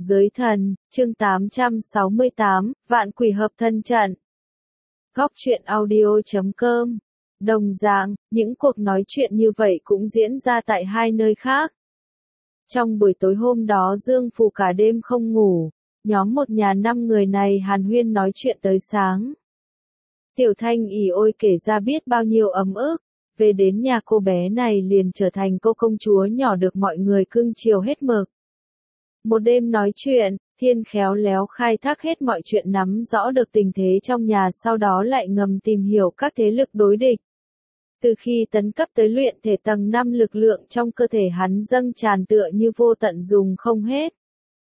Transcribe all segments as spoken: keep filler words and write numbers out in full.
Giới thần, chương tám trăm sáu mươi tám, Vạn quỷ hợp thân trận. Góc truyện audio chấm com. Đồng dạng, những cuộc nói chuyện như vậy cũng diễn ra tại hai nơi khác. Trong buổi tối hôm đó Dương Phù cả đêm không ngủ, nhóm một nhà năm người này hàn huyên nói chuyện tới sáng. Tiểu Thanh ỉ ôi kể ra biết bao nhiêu ấm ức, về đến nhà cô bé này liền trở thành cô công chúa nhỏ được mọi người cưng chiều hết mực. Một đêm nói chuyện, Thiên khéo léo khai thác hết mọi chuyện, nắm rõ được tình thế trong nhà, sau đó lại ngầm tìm hiểu các thế lực đối địch. Từ khi tấn cấp tới luyện thể tầng năm, lực lượng trong cơ thể hắn dâng tràn tựa như vô tận dùng không hết.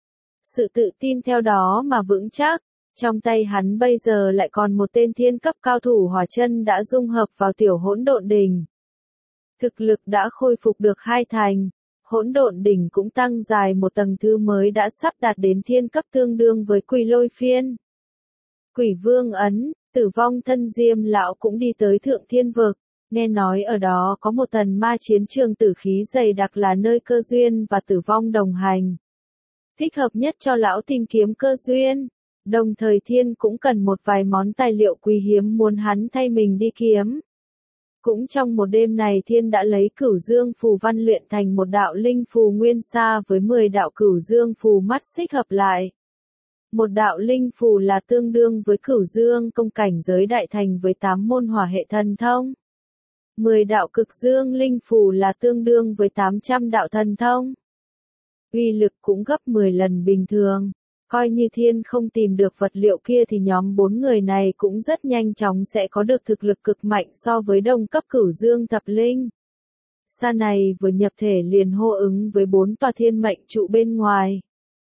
Sự tự tin theo đó mà vững chắc, trong tay hắn bây giờ lại còn một tên thiên cấp cao thủ hỏa chân đã dung hợp vào tiểu hỗn độn đỉnh. Thực lực đã khôi phục được hai thành. Hỗn độn đỉnh cũng tăng dài một tầng thứ mới đã sắp đạt đến thiên cấp, tương đương với Quỷ Lôi Phiên. Quỷ Vương ấn, Tử Vong thân Diêm lão cũng đi tới Thượng Thiên vực, nghe nói ở đó có một thần ma chiến trường tử khí dày đặc là nơi cơ duyên và tử vong đồng hành. Thích hợp nhất cho lão tìm kiếm cơ duyên, đồng thời Thiên cũng cần một vài món tài liệu quý hiếm muốn hắn thay mình đi kiếm. Cũng trong một đêm này Thiên đã lấy Cửu Dương phù văn luyện thành một đạo linh phù nguyên sa với mười đạo Cửu Dương phù mắt xích hợp lại. Một đạo linh phù là tương đương với Cửu Dương công cảnh giới đại thành với tám môn hỏa hệ thần thông. mười đạo Cực Dương linh phù là tương đương với tám trăm đạo thần thông. Uy lực cũng gấp mười lần bình thường. Coi như Thiên không tìm được vật liệu kia thì nhóm bốn người này cũng rất nhanh chóng sẽ có được thực lực cực mạnh so với đồng cấp Cửu Dương thập linh. Sa này vừa nhập thể liền hô ứng với bốn tòa thiên mệnh trụ bên ngoài.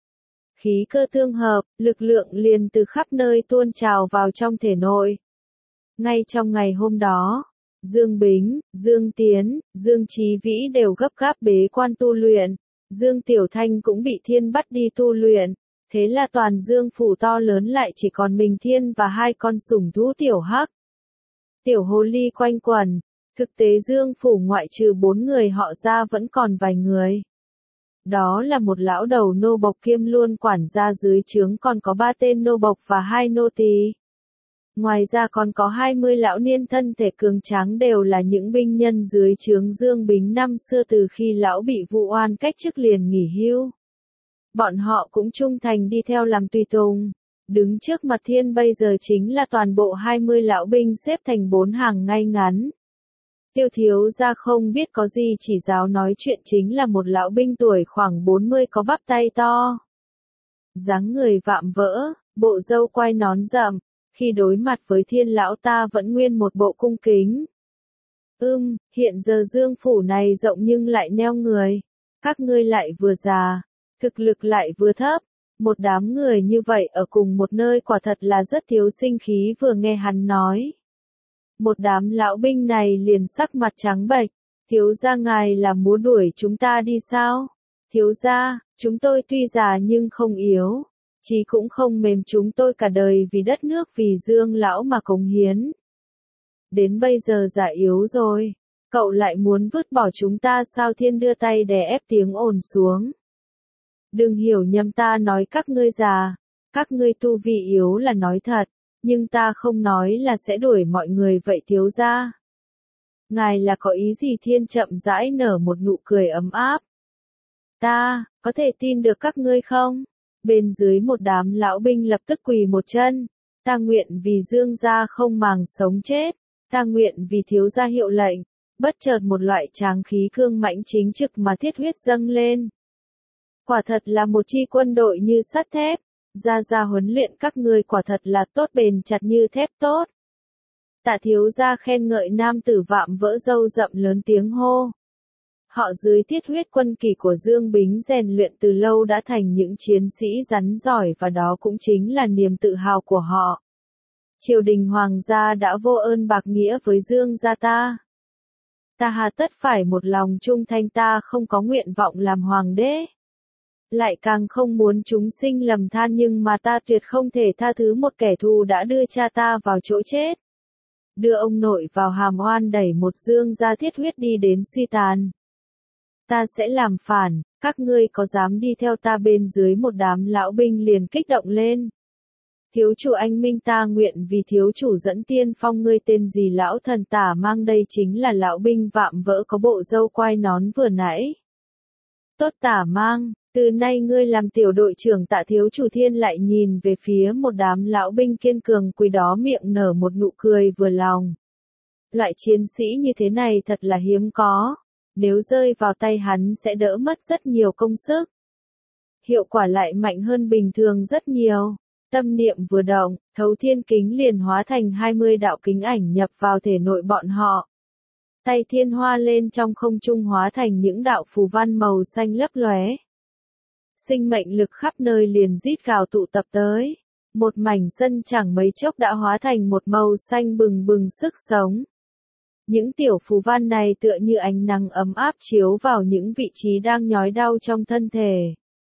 Khí cơ tương hợp, lực lượng liền từ khắp nơi tuôn trào vào trong thể nội. Ngay trong ngày hôm đó, Dương Bính, Dương Tiến, Dương Chí Vĩ đều gấp gáp bế quan tu luyện. Dương Tiểu Thanh cũng bị Thiên bắt đi tu luyện. Thế là toàn Dương phủ to lớn lại chỉ còn mình Thiên và hai con sủng thú Tiểu Hắc, Tiểu Hồ Ly quanh quẩn. Thực tế Dương phủ ngoại trừ bốn người họ ra vẫn còn vài người. Đó là một lão đầu nô bộc kiêm luôn quản gia dưới trướng, còn có ba tên nô bộc và hai nô tỳ. Ngoài ra còn có hai mươi lão niên thân thể cường tráng, đều là những binh nhân dưới trướng Dương Bính năm xưa từ khi lão bị vụ oan cách chức liền nghỉ hưu. Bọn họ cũng trung thành đi theo làm tùy tùng. Đứng trước mặt Thiên bây giờ chính là toàn bộ hai mươi lão binh xếp thành bốn hàng ngay ngắn. Tiêu thiếu gia không biết có gì chỉ giáo nói chuyện chính là một lão binh tuổi khoảng bốn mươi có bắp tay to. Dáng người vạm vỡ, bộ râu quai nón rậm, khi đối mặt với Thiên lão ta vẫn nguyên một bộ cung kính. Ưm, hiện giờ Dương phủ này rộng nhưng lại neo người. Các ngươi lại vừa già, thực lực lại vừa thấp, một đám người như vậy ở cùng một nơi quả thật là rất thiếu sinh khí. Vừa nghe hắn nói, một đám lão binh này liền sắc mặt trắng bệch. Thiếu gia ngài là muốn đuổi chúng ta đi sao? Thiếu gia, chúng tôi tuy già nhưng không yếu, chí cũng không mềm, chúng tôi cả đời vì đất nước vì Dương lão mà cống hiến. Đến bây giờ già yếu rồi, cậu lại muốn vứt bỏ chúng ta sao? Thiên đưa tay đè ép tiếng ồn xuống. Đừng hiểu nhầm, ta nói các ngươi già, các ngươi tu vi yếu là nói thật, nhưng ta không nói là sẽ đuổi mọi người vậy thiếu gia. Ngài là có ý gì? Thiên chậm rãi nở một nụ cười ấm áp. Ta, có thể tin được các ngươi không? Bên dưới một đám lão binh lập tức quỳ một chân. Ta nguyện vì Dương gia không màng sống chết, ta nguyện vì thiếu gia hiệu lệnh. Bất chợt một loại tráng khí cương mãnh chính trực mà thiết huyết dâng lên. Quả thật là một chi quân đội như sắt thép, gia gia huấn luyện các ngươi quả thật là tốt, bền chặt như thép tốt. Tạ thiếu gia khen ngợi. Nam tử vạm vỡ râu rậm lớn tiếng hô. Họ dưới thiết huyết quân kỳ của Dương Bính rèn luyện từ lâu đã thành những chiến sĩ rắn giỏi, và đó cũng chính là niềm tự hào của họ. Triều đình hoàng gia đã vô ơn bạc nghĩa với Dương gia ta. Ta hà tất phải một lòng trung thành, ta không có nguyện vọng làm hoàng đế. Lại càng không muốn chúng sinh lầm than, nhưng mà ta tuyệt không thể tha thứ một kẻ thù đã đưa cha ta vào chỗ chết. Đưa ông nội vào hàm oan, đẩy một Dương gia thiết huyết đi đến suy tàn. ta sẽ làm phản, các ngươi có dám đi theo ta? Bên dưới một đám lão binh liền kích động lên. Thiếu chủ anh minh, ta nguyện vì thiếu chủ dẫn tiên phong. Ngươi tên gì? Lão thần Tả Mang. Đây chính là lão binh vạm vỡ có bộ râu quai nón vừa nãy. Tốt Tả Mang, từ nay ngươi làm tiểu đội trưởng. Tạ thiếu chủ Thiên lại nhìn về phía một đám lão binh kiên cường quỳ đó, miệng nở một nụ cười vừa lòng. Loại chiến sĩ như thế này thật là hiếm có, nếu rơi vào tay hắn sẽ đỡ mất rất nhiều công sức. Hiệu quả lại mạnh hơn bình thường rất nhiều. Tâm niệm vừa động, Thấu Thiên Kính liền hóa thành hai mươi đạo kính ảnh nhập vào thể nội bọn họ. Tay thiên hoa lên trong không trung hóa thành những đạo phù văn màu xanh lấp lóe. Sinh mệnh lực khắp nơi liền rít gào tụ tập tới. Một mảnh sân chẳng mấy chốc đã hóa thành một màu xanh bừng bừng sức sống. Những tiểu phù văn này tựa như ánh nắng ấm áp chiếu vào những vị trí đang nhói đau trong thân thể.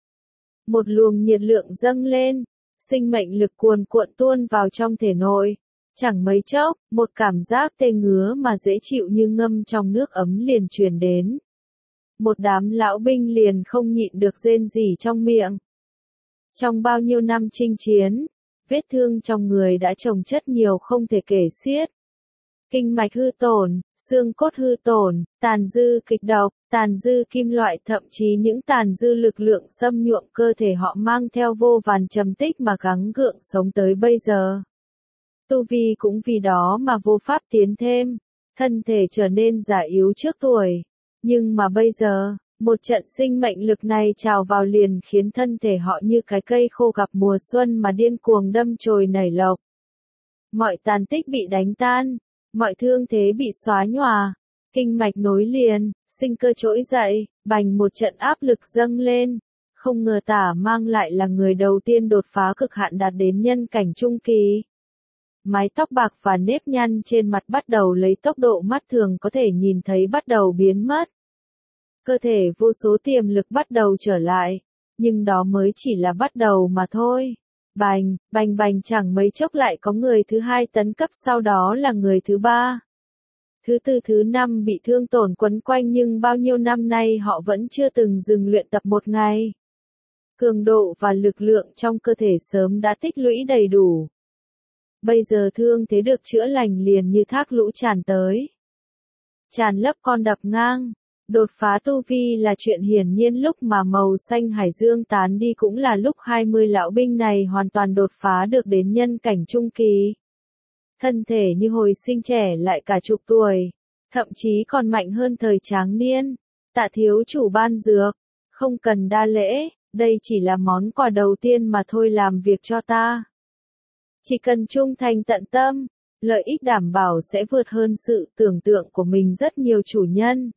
Một luồng nhiệt lượng dâng lên, sinh mệnh lực cuồn cuộn tuôn vào trong thể nội. Chẳng mấy chốc, một cảm giác tê ngứa mà dễ chịu như ngâm trong nước ấm liền truyền đến. Một đám lão binh liền không nhịn được rên rỉ trong miệng. Trong bao nhiêu năm chinh chiến, vết thương trong người đã chồng chất nhiều không thể kể xiết. Kinh mạch hư tổn, xương cốt hư tổn, tàn dư kịch độc, tàn dư kim loại, thậm chí những tàn dư lực lượng xâm nhuộm cơ thể họ mang theo vô vàn trầm tích mà gắng gượng sống tới bây giờ. Tu vi cũng vì đó mà vô pháp tiến thêm, thân thể trở nên già yếu trước tuổi. Nhưng mà bây giờ, một trận sinh mệnh lực này trào vào liền khiến thân thể họ như cái cây khô gặp mùa xuân mà điên cuồng đâm chồi nảy lộc. Mọi tàn tích bị đánh tan, mọi thương thế bị xóa nhòa, kinh mạch nối liền, sinh cơ trỗi dậy, bành một trận áp lực dâng lên. Không ngờ Tả Mang lại là người đầu tiên đột phá cực hạn đạt đến nhân cảnh trung kỳ. Mái tóc bạc và nếp nhăn trên mặt bắt đầu lấy tốc độ mắt thường có thể nhìn thấy bắt đầu biến mất. Cơ thể vô số tiềm lực bắt đầu trở lại, nhưng đó mới chỉ là bắt đầu mà thôi. Bành, bành bành chẳng mấy chốc lại có người thứ hai tấn cấp, sau đó là người thứ ba. Thứ tư thứ năm bị thương tổn quấn quanh, nhưng bao nhiêu năm nay họ vẫn chưa từng dừng luyện tập một ngày. Cường độ và lực lượng trong cơ thể sớm đã tích lũy đầy đủ. Bây giờ thương thế được chữa lành liền như thác lũ tràn tới. Tràn lấp con đập ngang. Đột phá tu vi là chuyện hiển nhiên, lúc mà màu xanh hải dương tán đi cũng là lúc hai mươi lão binh này hoàn toàn đột phá được đến nhân cảnh trung kỳ. Thân thể như hồi sinh trẻ lại cả chục tuổi, thậm chí còn mạnh hơn thời tráng niên. Tạ thiếu chủ ban dược, không cần đa lễ, đây chỉ là món quà đầu tiên mà thôi, làm việc cho ta. Chỉ cần trung thành tận tâm, lợi ích đảm bảo sẽ vượt hơn sự tưởng tượng của mình rất nhiều. Chủ nhân,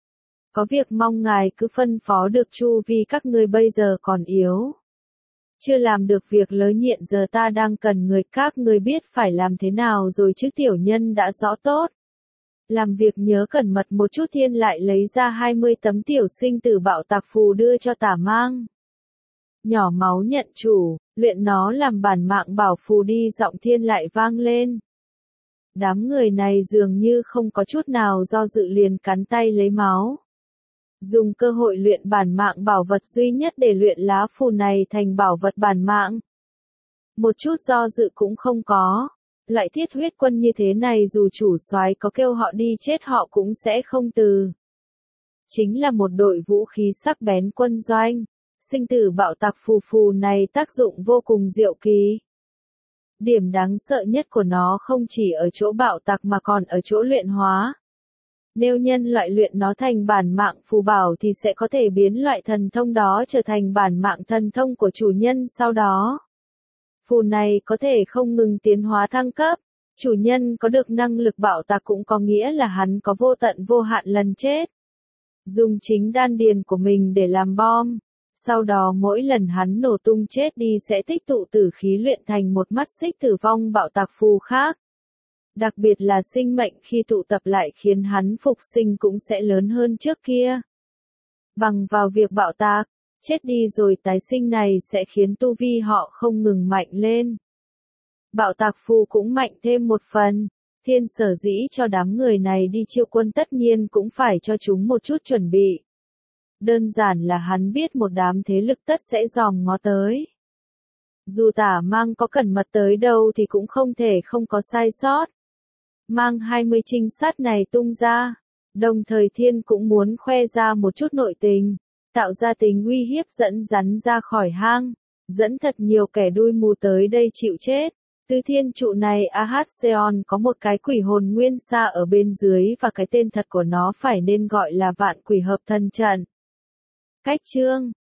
có việc mong ngài cứ phân phó được chu vì các ngươi bây giờ còn yếu. Chưa làm được việc lớn, hiện giờ ta đang cần người, các ngươi biết phải làm thế nào rồi chứ? Tiểu nhân đã rõ tốt. Làm việc nhớ cẩn mật một chút. Thiên lại lấy ra hai mươi tấm tiểu sinh tử bạo tạc phù đưa cho Tả Mang. Nhỏ máu nhận chủ, luyện nó làm bản mạng bảo phù đi. Giọng Thiên lại vang lên. Đám người này dường như không có chút nào do dự, liền cắn tay lấy máu. Dùng cơ hội luyện bản mạng bảo vật duy nhất để luyện lá phù này thành bảo vật bản mạng. Một chút do dự cũng không có. Loại thiết huyết quân như thế này dù chủ soái có kêu họ đi chết họ cũng sẽ không từ. Chính là một đội vũ khí sắc bén quân doanh. Sinh tử bạo tạc phù phù này tác dụng vô cùng diệu kỳ. Điểm đáng sợ nhất của nó không chỉ ở chỗ bạo tạc mà còn ở chỗ luyện hóa. Nếu nhân loại luyện nó thành bản mạng phù bảo thì sẽ có thể biến loại thần thông đó trở thành bản mạng thần thông của chủ nhân sau đó. Phù này có thể không ngừng tiến hóa thăng cấp. Chủ nhân có được năng lực bạo tạc cũng có nghĩa là hắn có vô tận vô hạn lần chết. Dùng chính đan điền của mình để làm bom. Sau đó mỗi lần hắn nổ tung chết đi sẽ tích tụ tử khí luyện thành một mắt xích tử vong bạo tạc phù khác. Đặc biệt là sinh mệnh khi tụ tập lại khiến hắn phục sinh cũng sẽ lớn hơn trước kia. Bằng vào việc bạo tạc, chết đi rồi tái sinh này sẽ khiến tu vi họ không ngừng mạnh lên. Bạo tạc phù cũng mạnh thêm một phần. Thiên sở dĩ cho đám người này đi chiêu quân tất nhiên cũng phải cho chúng một chút chuẩn bị. Đơn giản là hắn biết một đám thế lực tất sẽ dòm ngó tới. Dù tả mang có cẩn mật tới đâu thì cũng không thể không có sai sót. Mang hai mươi trinh sát này tung ra, đồng thời Thiên cũng muốn khoe ra một chút nội tình, tạo ra tính uy hiếp dẫn rắn ra khỏi hang, dẫn thật nhiều kẻ đuôi mù tới đây chịu chết. Từ thiên trụ này Ahaseon có một cái quỷ hồn nguyên sa ở bên dưới và cái tên thật của nó phải nên gọi là vạn quỷ hợp thần trận. Cách chương